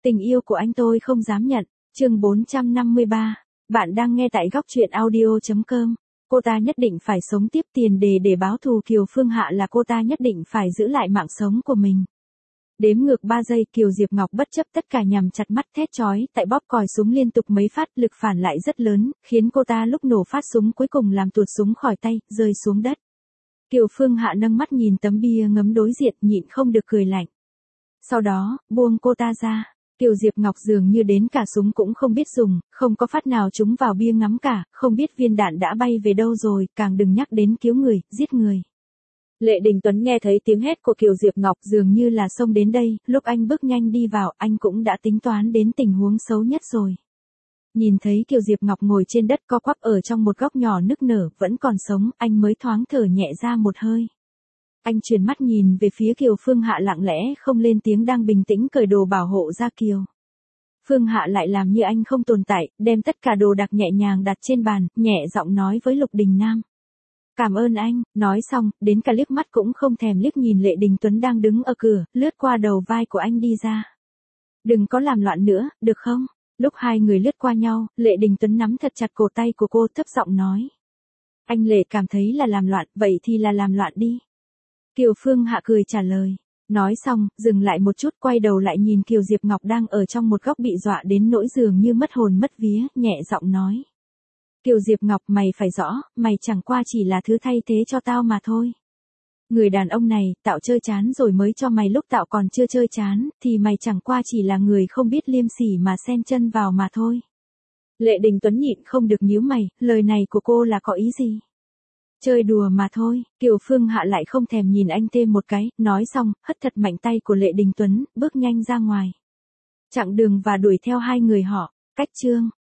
Tình yêu của anh tôi không dám nhận. Chương 453. Bạn đang nghe tại góc truyện audio.com. Cô ta nhất định phải sống tiếp, tiền đề để báo thù Kiều Phương Hạ là cô ta nhất định phải giữ lại mạng sống của mình. Đếm ngược 3 giây, Kiều Diệp Ngọc bất chấp tất cả nhằm chặt mắt thét chói, tại bóp còi súng liên tục mấy phát, lực phản lại rất lớn, khiến cô ta lúc nổ phát súng cuối cùng làm tuột súng khỏi tay, rơi xuống đất. Kiều Phương Hạ nâng mắt nhìn tấm bia ngấm đối diện, nhịn không được cười lạnh. Sau đó, buông cô ta ra. Kiều Diệp Ngọc dường như đến cả súng cũng không biết dùng, không có phát nào trúng vào bia ngắm cả, không biết viên đạn đã bay về đâu rồi, càng đừng nhắc đến cứu người, giết người. Lệ Đình Tuấn nghe thấy tiếng hét của Kiều Diệp Ngọc dường như là xông đến đây, lúc anh bước nhanh đi vào, anh cũng đã tính toán đến tình huống xấu nhất rồi. Nhìn thấy Kiều Diệp Ngọc ngồi trên đất co quắp ở trong một góc nhỏ nức nở, vẫn còn sống, anh mới thoáng thở nhẹ ra một hơi. Anh chuyển mắt nhìn về phía Kiều Phương Hạ lặng lẽ không lên tiếng đang bình tĩnh cởi đồ bảo hộ ra Kiều. Phương Hạ lại làm như anh không tồn tại, đem tất cả đồ đạc nhẹ nhàng đặt trên bàn, nhẹ giọng nói với Lục Đình Nam. Cảm ơn anh, nói xong, đến cả liếc mắt cũng không thèm liếc nhìn Lệ Đình Tuấn đang đứng ở cửa, lướt qua đầu vai của anh đi ra. Đừng có làm loạn nữa, được không? Lúc hai người lướt qua nhau, Lệ Đình Tuấn nắm thật chặt cổ tay của cô thấp giọng nói. Anh Lệ cảm thấy là làm loạn, vậy thì là làm loạn đi. Kiều Phương Hạ cười trả lời. Nói xong, dừng lại một chút, quay đầu lại nhìn Kiều Diệp Ngọc đang ở trong một góc bị dọa đến nỗi dường như mất hồn mất vía, nhẹ giọng nói. Kiều Diệp Ngọc, mày phải rõ, mày chẳng qua chỉ là thứ thay thế cho tao mà thôi. Người đàn ông này, tạo chơi chán rồi mới cho mày lúc tạo còn chưa chơi chán, thì mày chẳng qua chỉ là người không biết liêm sỉ mà xen chân vào mà thôi. Lệ Đình Tuấn nhịn không được nhíu mày, lời này của cô là có ý gì? Chơi đùa mà thôi. Kiều Phương Hạ lại không thèm nhìn anh thêm một cái, nói xong, hất thật mạnh tay của Lệ Đình Tuấn, bước nhanh ra ngoài. Chặng đường và đuổi theo hai người họ. Cách chương